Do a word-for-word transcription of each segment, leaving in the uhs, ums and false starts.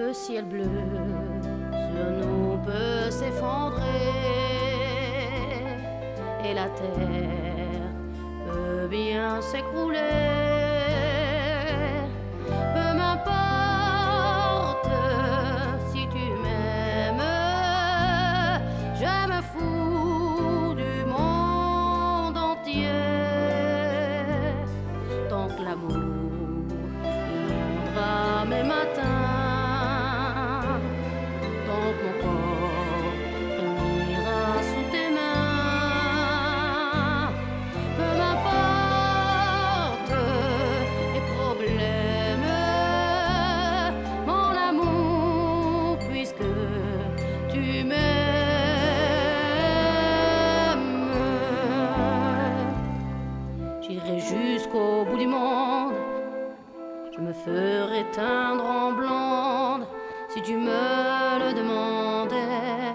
le ciel bleu sur nous peut s'effondrer et la terre peut bien s'écrouler. Peu m'importe si tu m'aimes, je me fous du monde entier. Tant que l'amour inondera mes matins, tant que mon corps frémira sous tes mains, peu m'importe les problèmes, mon amour, puisque tu m'aimes. J'irai jusqu'au bout du monde, je me ferai teindre en blonde si tu me le demandais.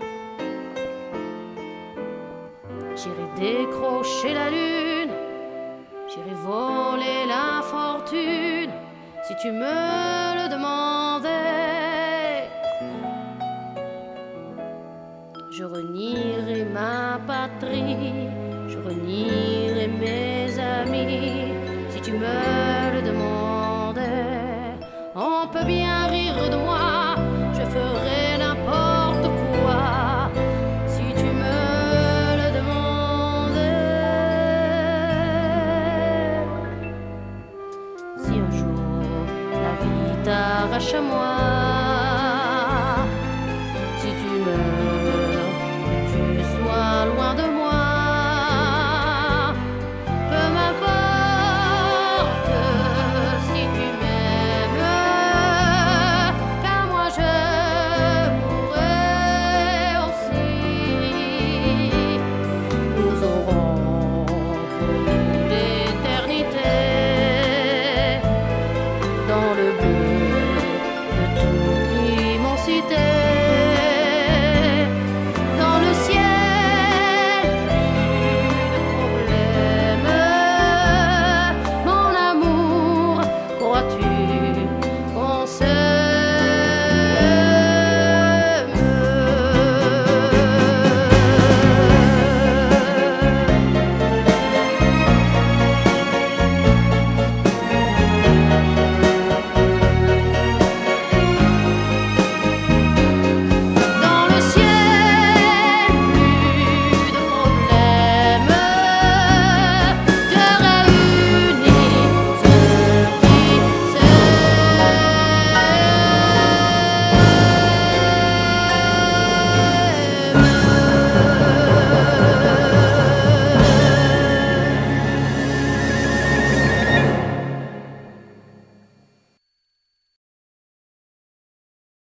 J'irai décrocher la lune, j'irai voler la fortune si tu me le demandais. Je renierai ma patrie, je renierai mes amis si tu me le demandais. On peut bien rire de moi, je ferai n'importe quoi si tu me le demandais. Si un jour la vie t'arrache à moi, si tu meurs, que tu sois loin de moi, peu m'importe si tu m'aimes, car moi je mourrai aussi. Nous aurons pour nous l'éternité dans le bleu